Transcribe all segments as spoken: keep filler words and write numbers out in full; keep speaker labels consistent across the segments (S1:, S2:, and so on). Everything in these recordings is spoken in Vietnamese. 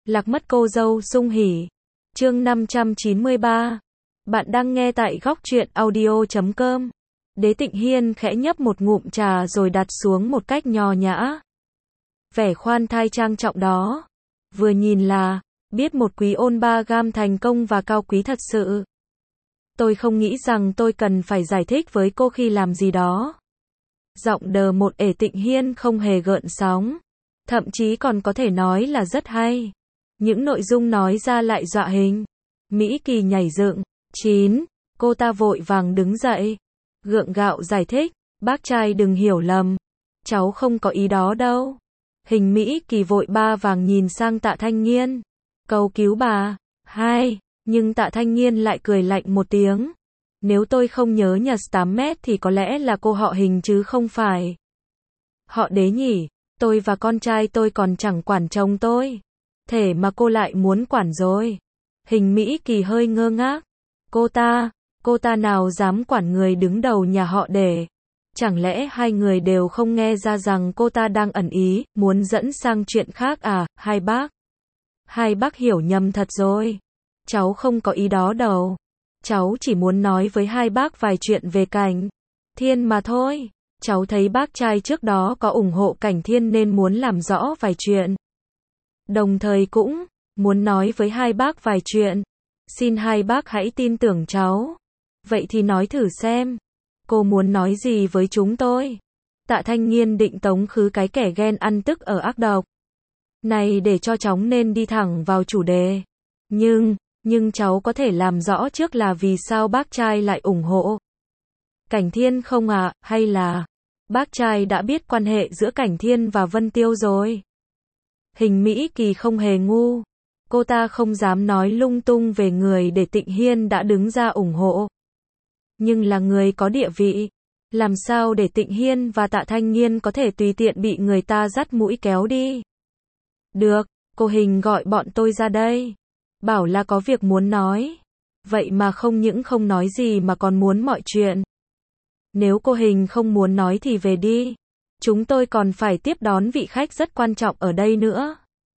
S1: Lạc mất cô dâu sung hỉ. Chương năm trăm chín mươi ba. Bạn đang nghe tại góc truyện audio chấm com. Đế Tịnh Hiên khẽ nhấp một ngụm trà rồi đặt xuống một cách nho nhã. Vẻ khoan thai trang trọng đó, vừa nhìn là biết một quý ôn ba gam thành công và cao quý thật sự. Tôi không nghĩ rằng tôi cần phải giải thích với cô khi làm gì đó. Giọng đờ một ể Tịnh Hiên không hề gợn sóng, thậm chí còn có thể nói là rất hay. Những nội dung nói ra lại dọa hình. Mỹ Kỳ nhảy dựng. Chín. Cô ta vội vàng đứng dậy, gượng gạo giải thích, bác trai đừng hiểu lầm, cháu không có ý đó đâu. Hình Mỹ Kỳ vội ba vàng nhìn sang Tạ Thanh Nghiên, cầu cứu bà. Hai. Nhưng Tạ Thanh Nghiên lại cười lạnh một tiếng. Nếu tôi không nhớ nhầm tám mét thì có lẽ là cô họ Hình chứ không phải họ Đế nhỉ. Tôi và con trai tôi còn chẳng quản chồng tôi, thể mà cô lại muốn quản rồi. Hình Mỹ Kỳ hơi ngơ ngác. Cô ta, cô ta nào dám quản người đứng đầu nhà họ Đế? Chẳng lẽ hai người đều không nghe ra rằng cô ta đang ẩn ý, muốn dẫn sang chuyện khác à, hai bác? Hai bác hiểu nhầm thật rồi. Cháu không có ý đó đâu. Cháu chỉ muốn nói với hai bác vài chuyện về Cảnh Thiên mà thôi. Cháu thấy bác trai trước đó có ủng hộ Cảnh Thiên nên muốn làm rõ vài chuyện. Đồng thời cũng muốn nói với hai bác vài chuyện. Xin hai bác hãy tin tưởng cháu. Vậy thì nói thử xem. Cô muốn nói gì với chúng tôi? Tạ Thanh Nghiên định tống khứ cái kẻ ghen ăn tức ở ác độc này để cho chóng nên đi thẳng vào chủ đề. Nhưng, nhưng cháu có thể làm rõ trước là vì sao bác trai lại ủng hộ Cảnh Thiên không ạ, à, hay là bác trai đã biết quan hệ giữa Cảnh Thiên và Vân Tiêu rồi? Hình Mỹ Kỳ không hề ngu. Cô ta không dám nói lung tung về người để Tịnh Hiên đã đứng ra ủng hộ. Nhưng là người có địa vị, làm sao để Tịnh Hiên và Tạ Thanh Nghiên có thể tùy tiện bị người ta dắt mũi kéo đi? Được, cô Hình gọi bọn tôi ra đây. Bảo là có việc muốn nói. Vậy mà không những không nói gì mà còn muốn mọi chuyện. Nếu cô Hình không muốn nói thì về đi. Chúng tôi còn phải tiếp đón vị khách rất quan trọng ở đây nữa.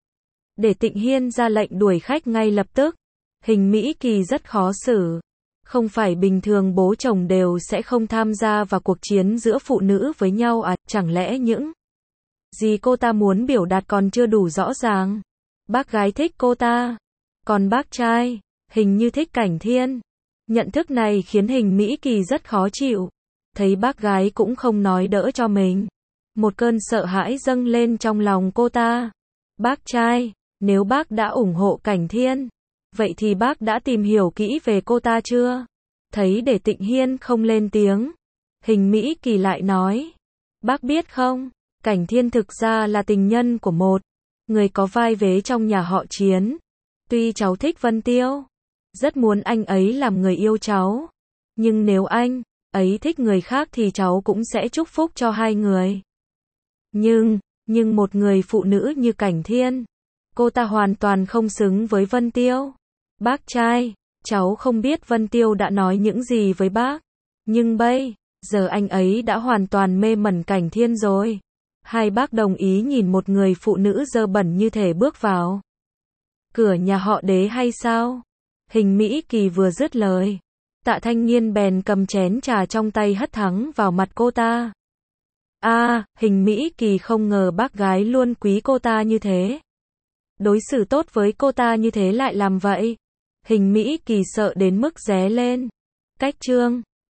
S1: Để Tịnh Hiên ra lệnh đuổi khách ngay lập tức. Hình Mỹ Kỳ rất khó xử. Không phải bình thường bố chồng đều sẽ không tham gia vào cuộc chiến giữa phụ nữ với nhau à, chẳng lẽ những gì cô ta muốn biểu đạt còn chưa đủ rõ ràng? Bác gái thích cô ta, còn bác trai hình như thích Cảnh Thiên. Nhận thức này khiến Hình Mỹ Kỳ rất khó chịu. Thấy bác gái cũng không nói đỡ cho mình, một cơn sợ hãi dâng lên trong lòng cô ta. Bác trai, nếu bác đã ủng hộ Cảnh Thiên, vậy thì bác đã tìm hiểu kỹ về cô ta chưa? Thấy để Tịnh Hiên không lên tiếng, Hình Mỹ Kỳ lại nói, bác biết không, Cảnh Thiên thực ra là tình nhân của một người có vai vế trong nhà họ Chiến. Tuy cháu thích Vân Tiêu, rất muốn anh ấy làm người yêu cháu, nhưng nếu anh ấy thích người khác thì cháu cũng sẽ chúc phúc cho hai người. Nhưng, nhưng một người phụ nữ như Cảnh Thiên, cô ta hoàn toàn không xứng với Vân Tiêu. Bác trai, cháu không biết Vân Tiêu đã nói những gì với bác, nhưng bây giờ anh ấy đã hoàn toàn mê mẩn Cảnh Thiên rồi. Hai bác đồng ý nhìn một người phụ nữ dơ bẩn như thể bước vào cửa nhà họ Đế hay sao? Hình Mỹ Kỳ vừa dứt lời, Tạ Thanh Nghiên bèn cầm chén trà trong tay hất thẳng vào mặt cô ta. A, à, Hình Mỹ Kỳ không ngờ bác gái luôn quý cô ta như thế, đối xử tốt với cô ta như thế lại làm vậy. Hình Mỹ Kỳ sợ đến mức ré lên. Cách chương